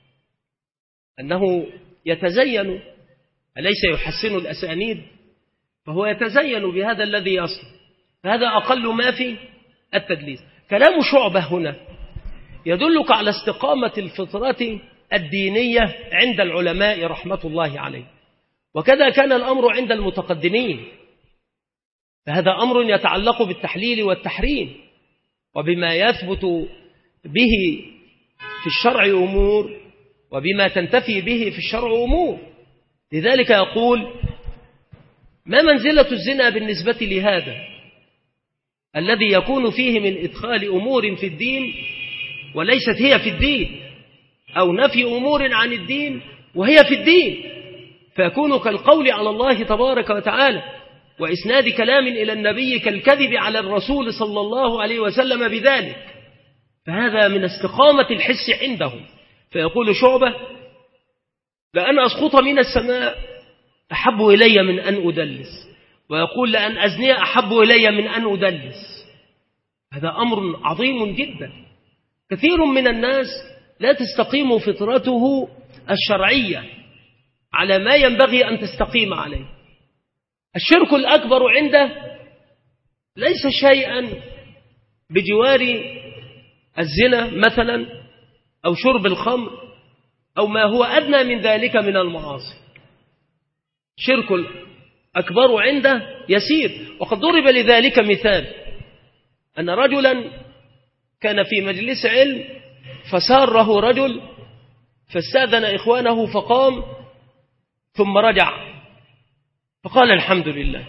أنه يتزين، أليس يحسن الأسانيد؟ فهو يتزين بهذا الذي يصل، فهذا أقل ما في التدليس. كلام شعبة هنا يدلك على استقامة الفطرة الدينية عند العلماء رحمة الله عليه، وكذا كان الأمر عند المتقدمين، فهذا أمر يتعلق بالتحليل والتحريم وبما يثبت به في الشرع أمور وبما تنتفي به في الشرع أمور. لذلك يقول ما منزلة الزنا بالنسبة لهذا الذي يكون فيه من إدخال أمور في الدين وليست هي في الدين، أو نفي أمور عن الدين وهي في الدين، فيكون كالقول على الله تبارك وتعالى وإسناد كلام إلى النبي كالكذب على الرسول صلى الله عليه وسلم بذلك، فهذا من استقامة الحس عندهم. فيقول شعبة لأن أسقط من السماء أحب إلي من أن أدلس، ويقول لأن أزني أحب إلي من أن أدلس. هذا أمر عظيم جدا. كثير من الناس لا تستقيم فطرته الشرعية على ما ينبغي أن تستقيم عليه. الشرك الأكبر عنده ليس شيئا بجوار الزنا مثلا أو شرب الخمر أو ما هو أدنى من ذلك من المعاصي. شرك الأكبر عنده يسير. وقد ضرب لذلك مثال أن رجلا كان في مجلس علم فساره رجل فاستأذن إخوانه فقام ثم رجع فقال الحمد لله.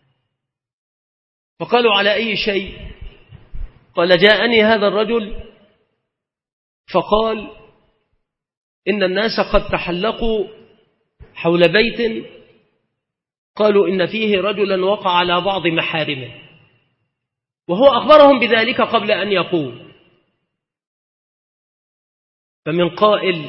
فقالوا على أي شيء؟ قال جاءني هذا الرجل فقال إن الناس قد تحلقوا حول بيت قالوا إن فيه رجلا وقع على بعض محارمه، وهو أخبرهم بذلك قبل أن يقول. فمن قائل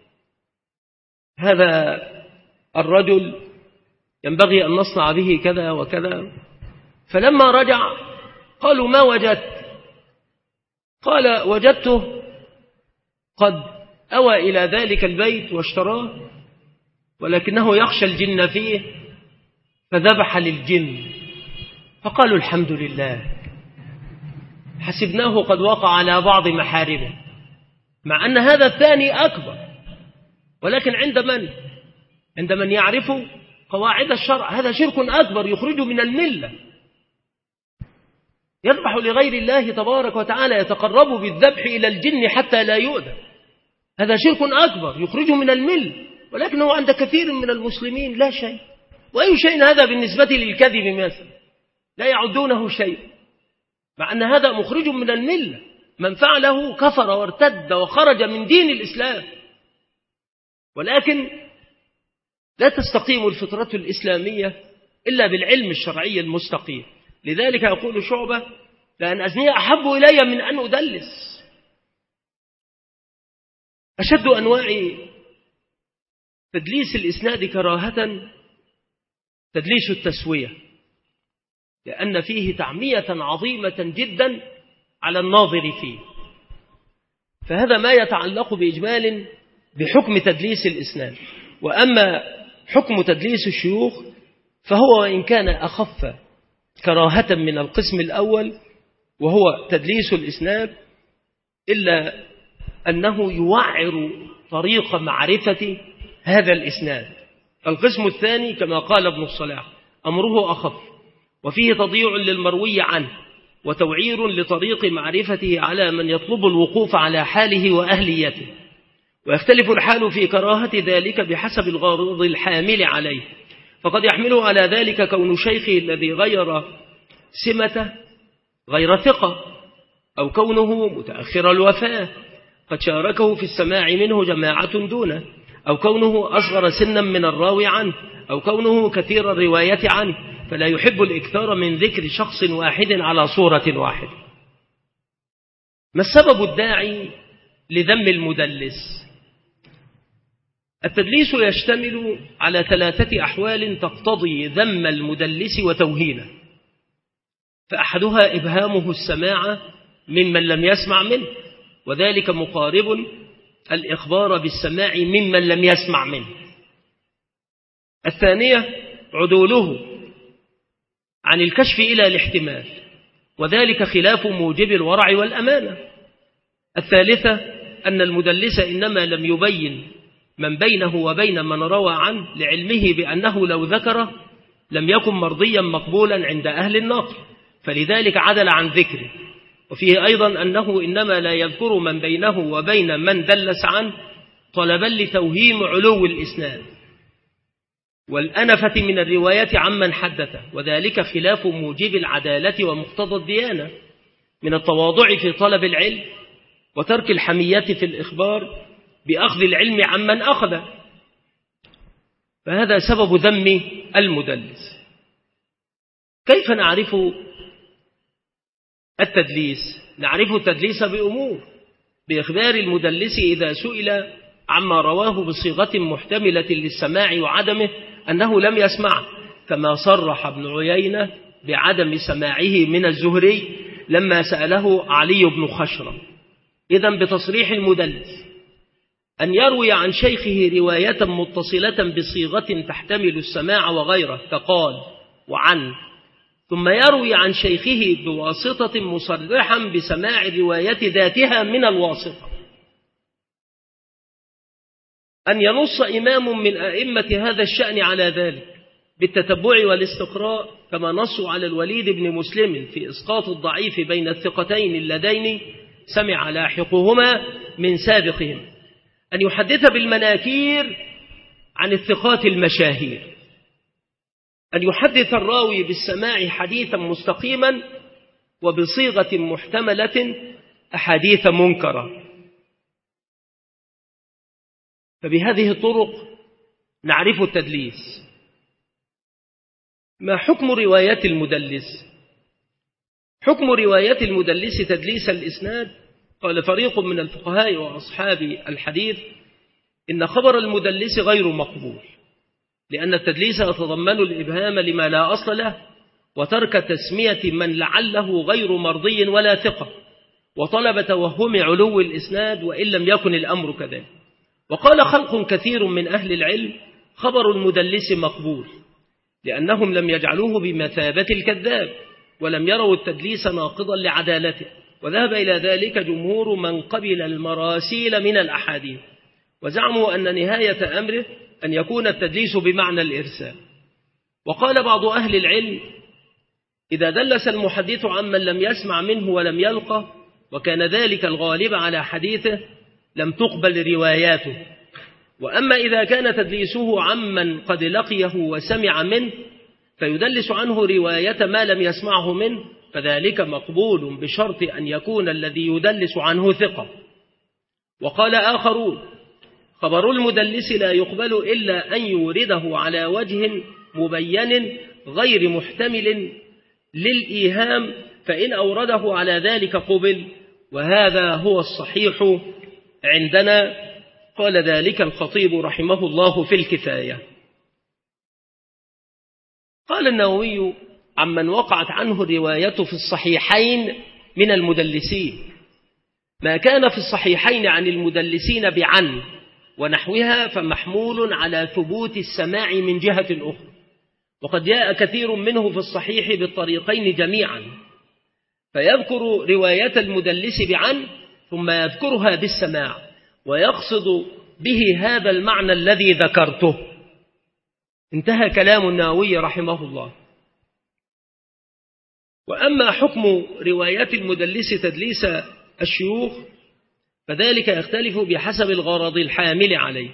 هذا الرجل ينبغي أن نصنع به كذا وكذا، فلما رجع قالوا ما وجدت؟ قال وجدته قد أوى إلى ذلك البيت واشتراه ولكنه يخشى الجن فيه فذبح للجن. فقالوا الحمد لله حسبناه قد وقع على بعض محارمه، مع أن هذا الثاني أكبر، ولكن عند من؟ عند من يعرف قواعد الشرع هذا شرك أكبر يخرج من الملة. يذبح لغير الله تبارك وتعالى، يتقرب بالذبح إلى الجن حتى لا يؤذى، هذا شرك أكبر يخرج من الملة، ولكنه عند كثير من المسلمين لا شيء. وأي شيء هذا بالنسبة للكذب مثلا لا يعدونه شيء، مع أن هذا مخرج من الملة، من فعله كفر وارتد وخرج من دين الإسلام. ولكن لا تستقيم الفطرة الإسلامية إلا بالعلم الشرعي المستقيم. لذلك يقول شعبة لأن أزني أحب إلي من أن أدلس. أشد أنواع تدليس الإسناد كراهة تدليس التسوية، لأن فيه تعمية عظيمة جدا على الناظر فيه، فهذا ما يتعلق بإجمال بحكم تدليس الإسناد. وأما حكم تدليس الشيوخ فهو وإن كان أخف كراهة من القسم الأول وهو تدليس الإسناد، إلا أنه يوعر طريق معرفة هذا الإسناد القسم الثاني كما قال ابن الصلاح أمره أخف، وفيه تضييع للمروي عنه وتوعير لطريق معرفته على من يطلب الوقوف على حاله وأهليته، ويختلف الحال في كراهة ذلك بحسب الغرض الحامل عليه، فقد يحمله على ذلك كون شيخه الذي غير سمته غير ثقة، أو كونه متأخر الوفاة قد شاركه في السماع منه جماعة دونه، أو كونه أصغر سنا من الراوي عنه، أو كونه كثير الرواية عنه، فلا يحب الإكثار من ذكر شخص واحد على صورة واحدة. ما السبب الداعي لذم المدلس؟ التدليس يشتمل على ثلاثة أحوال تقتضي ذم المدلس وتوهينه، فأحدها إبهامه السماع ممن لم يسمع منه، وذلك مقارب الإخبار بالسماع ممن لم يسمع منه. الثانية عدوله عن الكشف إلى الاحتمال، وذلك خلاف موجب الورع والأمانة. الثالثة أن المدلس إنما لم يبين من بينه وبين من روى عنه لعلمه بأنه لو ذكره لم يكن مرضيا مقبولا عند أهل النقل، فلذلك عدل عن ذكره. وفيه أيضا أنه إنما لا يذكر من بينه وبين من دلس عنه طلبا لتوهيم علو الإسناد والأنفة من الرواية عمن حدثه، وذلك خلاف موجب العدالة ومقتضى الديانة من التواضع في طلب العلم وترك الحمية في الإخبار بأخذ العلم عمن أخذ، فهذا سبب ذم المدلس. كيف نعرف التدليس؟ نعرف التدليس بأمور: بإخبار المدلس إذا سئل عما رواه بصيغة محتملة للسماع وعدمه أنه لم يسمع، كما صرح ابن عيينة بعدم سماعه من الزهري لما سأله علي بن خشرم. إذن بتصريح المدلس أن يروي عن شيخه رواية متصلة بصيغة تحتمل السماع وغيره كقال وعن، ثم يروي عن شيخه بواسطة مصرحا بسماع الرواية ذاتها من الواسطة. أن ينص إمام من أئمة هذا الشأن على ذلك بالتتبع والاستقراء، كما نصوا على الوليد بن مسلم في إسقاط الضعيف بين الثقتين اللذين سمع لاحقهما من سابقهم. أن يحدث بالمناكير عن الثقات المشاهير. أن يحدث الراوي بالسماع حديثا مستقيما وبصيغة محتملة أحاديث منكرة. فبهذه الطرق نعرف التدليس. ما حكم رواية المدلس؟ حكم رواية المدلس تدليس الإسناد. قال فريق من الفقهاء وأصحاب الحديث إن خبر المدلس غير مقبول، لأن التدليس يتضمن الإبهام لما لا أصل له، وترك تسمية من لعله غير مرضي ولا ثقة، وطلب توهم علو الإسناد وإن لم يكن الأمر كذلك. وقال خلق كثير من أهل العلم خبر المدلس مقبول، لأنهم لم يجعلوه بمثابة الكذاب، ولم يروا التدليس ناقضا لعدالته، وذهب إلى ذلك جمهور من قبل المراسيل من الأحاديث، وزعموا أن نهاية أمره أن يكون التدليس بمعنى الإرسال. وقال بعض أهل العلم إذا دلس المحدث عمن لم يسمع منه ولم يلقى، وكان ذلك الغالب على حديثه، لم تقبل رواياته. وأما إذا كان تدليسه عمن قد لقيه وسمع منه فيدلس عنه رواية ما لم يسمعه منه، فذلك مقبول بشرط أن يكون الذي يدلس عنه ثقة. وقال آخرون خبر المدلس لا يقبل إلا أن يورده على وجه مبين غير محتمل للإيهام، فإن أورده على ذلك قبل، وهذا هو الصحيح عندنا. قال ذلك الخطيب رحمه الله في الكفاية. قال النووي عمن وقعت عنه الرواية في الصحيحين من المدلسين: ما كان في الصحيحين عن المدلسين بعن ونحوها فمحمول على ثبوت السماع من جهة أخرى، وقد جاء كثير منه في الصحيح بالطريقين جميعا، فيذكر رواية المدلس بعن ثم يذكرها بالسماع، ويقصد به هذا المعنى الذي ذكرته. انتهى كلام النووي رحمه الله. وأما حكم روايات المدلس تدليس الشيوخ فذلك يختلف بحسب الغرض الحامل عليه.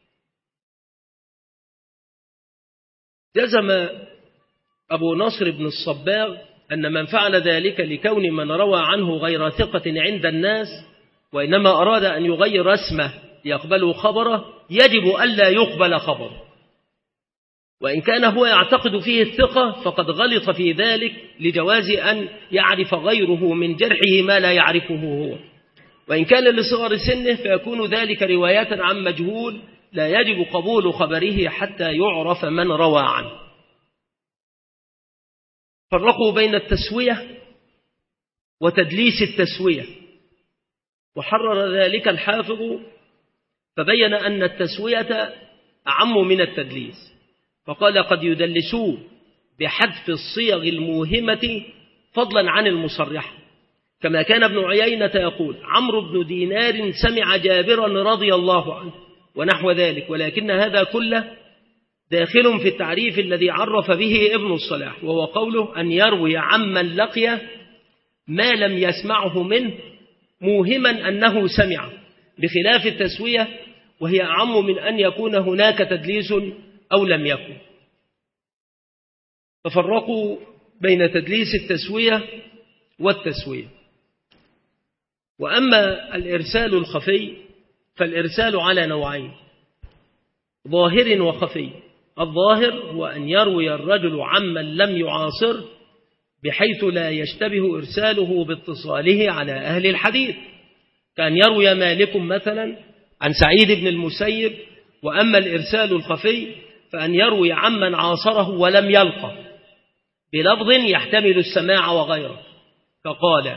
جزم أبو نصر بن الصباغ أن من فعل ذلك لكون من روى عنه غير ثقة عند الناس وإنما أراد أن يغير اسمه ليقبلوا خبره يجب ألا يقبل خبره، وإن كان هو يعتقد فيه الثقة فقد غلط في ذلك لجواز أن يعرف غيره من جرحه ما لا يعرفه هو، وإن كان لصغر سنه فيكون ذلك روايات عن مجهول لا يجب قبول خبره حتى يعرف من روى عنه. فرقوا بين التسوية وتدليس التسوية، وحرر ذلك الحافظ فبين أن التسوية أعم من التدليس، فقال قد يدلسوه بحذف الصيغ الموهمة فضلا عن المصرحة، كما كان ابن عيينة يقول عمرو بن دينار سمع جابرا رضي الله عنه ونحو ذلك، ولكن هذا كله داخل في التعريف الذي عرف به ابن الصلاح، وهو قوله أن يروي عمن لقي ما لم يسمعه منه موهما أنه سمع، بخلاف التسوية وهي أعم من أن يكون هناك تدليس أو لم يكن. ففرقوا بين تدليس التسوية والتسوية. وأما الإرسال الخفي فالإرسال على نوعين، ظاهر وخفي. الظاهر هو أن يروي الرجل عمن لم يعاصر بحيث لا يشتبه إرساله باتصاله على أهل الحديث، كان يروي مالك مثلا عن سعيد بن المسيب. وأما الإرسال الخفي فأن يروي عمن عاصره ولم يلقى بلفظ يحتمل السماع وغيره، فقال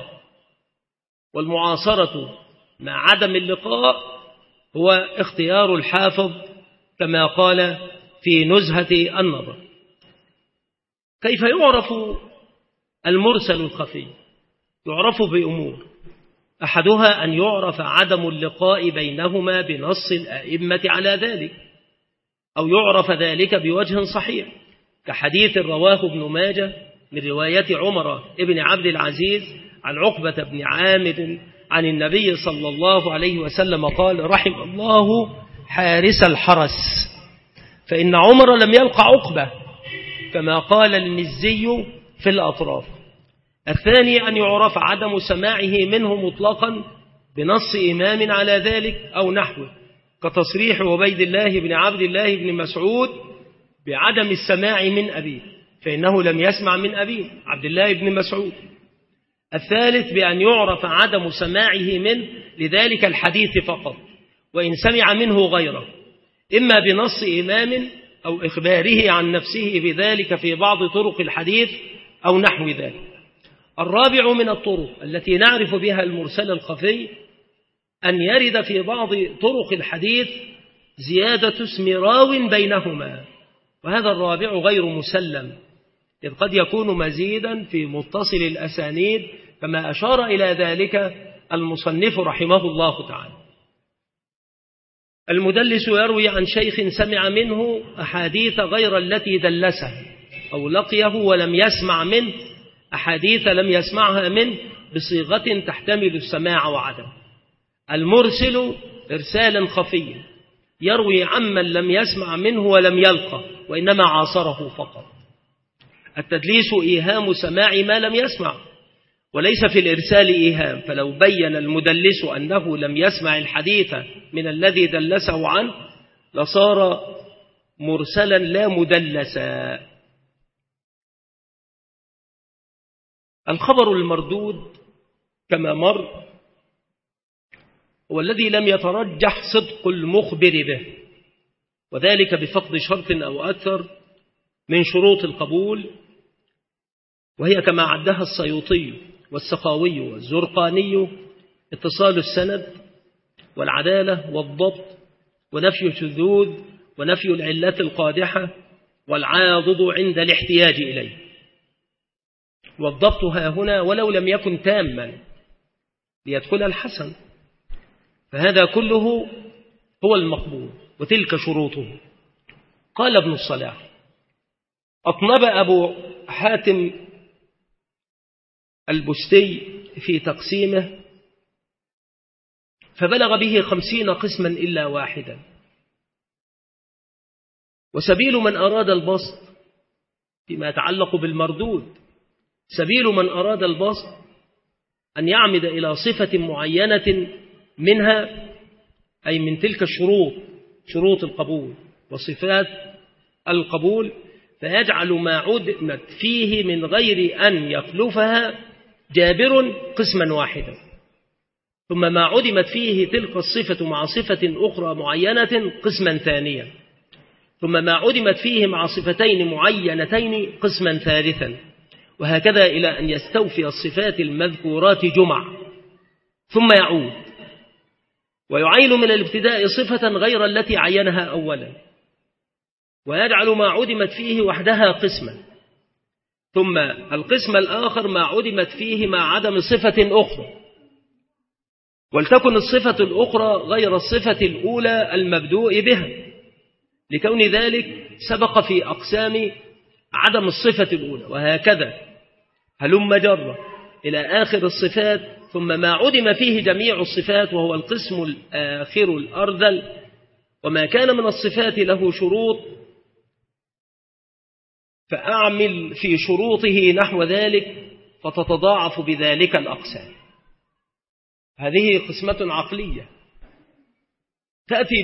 والمعاصرة مع عدم اللقاء هو اختيار الحافظ كما قال في نزهة النظر. كيف يعرف المرسل الخفي؟ يعرف بأمور، أحدها أن يعرف عدم اللقاء بينهما بنص الأئمة على ذلك، أو يعرف ذلك بوجه صحيح كحديث رواه ابن ماجه من رواية عمر ابن عبد العزيز عن عقبة بن عامر عن النبي صلى الله عليه وسلم قال رحم الله حارس الحرس فإن عمر لم يلقى عقبة، كما قال المزي في الأطراف. الثاني أن يعرف عدم سماعه منه مطلقا بنص إمام على ذلك أو نحوه، كتصريح عبيد الله بن عبد الله بن مسعود بعدم السماع من أبيه، فإنه لم يسمع من أبيه عبد الله بن مسعود. الثالث بأن يعرف عدم سماعه منه لذلك الحديث فقط، وإن سمع منه غيره، إما بنص إمام أو إخباره عن نفسه بذلك في بعض طرق الحديث أو نحو ذلك. الرابع من الطرق التي نعرف بها المرسل الخفي أن يرد في بعض طرق الحديث زيادة اسم راو بينهما، وهذا الرابع غير مسلم، إذ قد يكون مزيدا في متصل الأسانيد كما أشار إلى ذلك المصنف رحمه الله تعالى. المدلس يروي عن شيخ سمع منه أحاديث غير التي دلسه، أو لقيه ولم يسمع منه أحاديث لم يسمعها منه بصيغة تحتمل السماع وعدم. المرسل إرسالا خفيا يروي عمن لم يسمع منه ولم يلقى وإنما عاصره فقط. التدليس إيهام سماع ما لم يسمع، وليس في الإرسال إيهام، فلو بين المدلس أنه لم يسمع الحديث من الذي دلسه عنه لصار مرسلا لا مدلسا. الخبر المردود كما مر هو الذي لم يترجح صدق المخبر به، وذلك بفقد شرط أو أكثر من شروط القبول، وهي كما عدها السيوطي والسخاوي والزرقاني: اتصال السند والعدالة والضبط ونفي الشذوذ ونفي العلات القادحة والعاضد عند الاحتياج إليه. والضبط ها هنا ولو لم يكن تاما ليدخل الحسن، فهذا كله هو المقبول وتلك شروطه. قال ابن الصلاح: أطنب أبو حاتم البستي في تقسيمه فبلغ به خمسين قسما إلا واحدا. وسبيل من أراد البسط فيما يتعلق بالمردود، سبيل من أراد البسط أن يعمد إلى صفة معينة منها، أي من تلك الشروط، شروط القبول وصفات القبول، فيجعل ما عدمت فيه من غير أن يخلفها جابر قسما واحدا، ثم ما عدمت فيه تلك الصفة مع صفة أخرى معينة قسما ثانيا، ثم ما عدمت فيه مع صفتين معينتين قسما ثالثا، وهكذا إلى أن يستوفي الصفات المذكورات جمع، ثم يعود ويعين من الابتداء صفة غير التي عينها أولا، ويجعل ما عدمت فيه وحدها قسما، ثم القسم الآخر ما عدمت فيه مع عدم صفة أخرى، ولتكن الصفة الأخرى غير الصفة الأولى المبدوء بها، لكون ذلك سبق في أقسام عدم الصفة الأولى، وهكذا هلم جرة إلى آخر الصفات، ثم ما عدم فيه جميع الصفات وهو القسم الآخر الأرذل، وما كان من الصفات له شروط فأعمل في شروطه نحو ذلك فتتضاعف بذلك الأقسام. هذه قسمة عقلية تأتي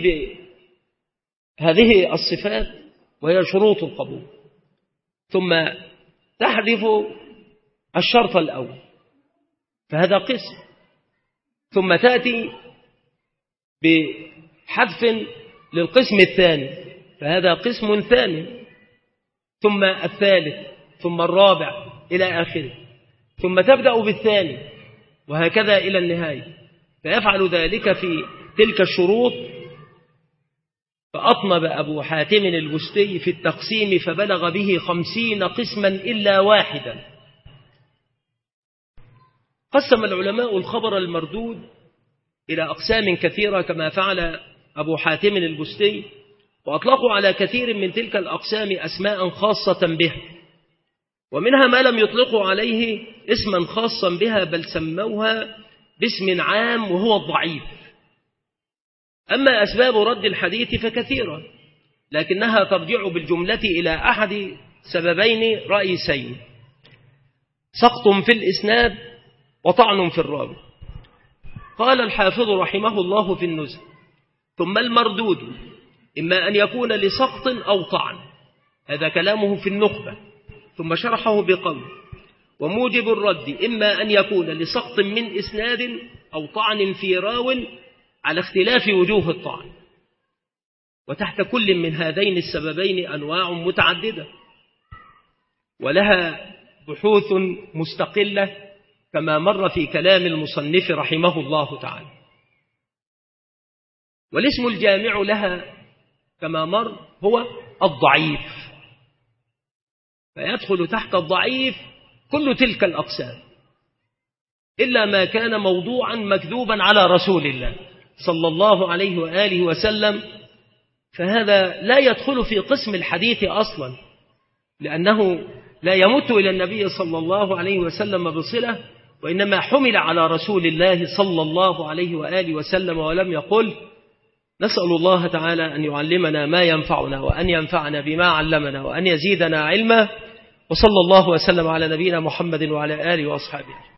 بهذه الصفات وهي شروط القبول، ثم تحذف الشرط الأول فهذا قسم، ثم تأتي بحذف للقسم الثاني فهذا قسم ثاني، ثم الثالث، ثم الرابع إلى آخره، ثم تبدأ بالثاني، وهكذا إلى النهاية، فيفعل ذلك في تلك الشروط. فأطنب أبو حاتم البستي في التقسيم فبلغ به خمسين قسما إلا واحدا. قسم العلماء الخبر المردود إلى أقسام كثيرة كما فعل أبو حاتم البستي، وأطلقوا على كثير من تلك الأقسام أسماء خاصة به، ومنها ما لم يطلقوا عليه اسما خاصا بها بل سموها باسم عام وهو الضعيف. أما أسباب رد الحديث فكثيرة، لكنها ترجع بالجملة إلى أحد سببين رئيسين: سقط في الإسناد وطعن في الراوي. قال الحافظ رحمه الله في النزهة: ثم المردود إما أن يكون لسقط أو طعن، هذا كلامه في النخبة، ثم شرحه بقول: وموجب الرد إما أن يكون لسقط من إسناد أو طعن في راو على اختلاف وجوه الطعن. وتحت كل من هذين السببين أنواع متعددة ولها بحوث مستقلة كما مر في كلام المصنف رحمه الله تعالى. والاسم الجامع لها كما مر هو الضعيف، فيدخل تحت الضعيف كل تلك الأقسام إلا ما كان موضوعا مكذوبا على رسول الله صلى الله عليه وآله وسلم، فهذا لا يدخل في قسم الحديث أصلا، لأنه لا يمت إلى النبي صلى الله عليه وسلم بصلة، وإنما حمل على رسول الله صلى الله عليه وآله وسلم ولم يقل. نسأل الله تعالى أن يعلمنا ما ينفعنا وأن ينفعنا بما علمنا وأن يزيدنا علما، وصلى الله وسلم على نبينا محمد وعلى آله وأصحابه.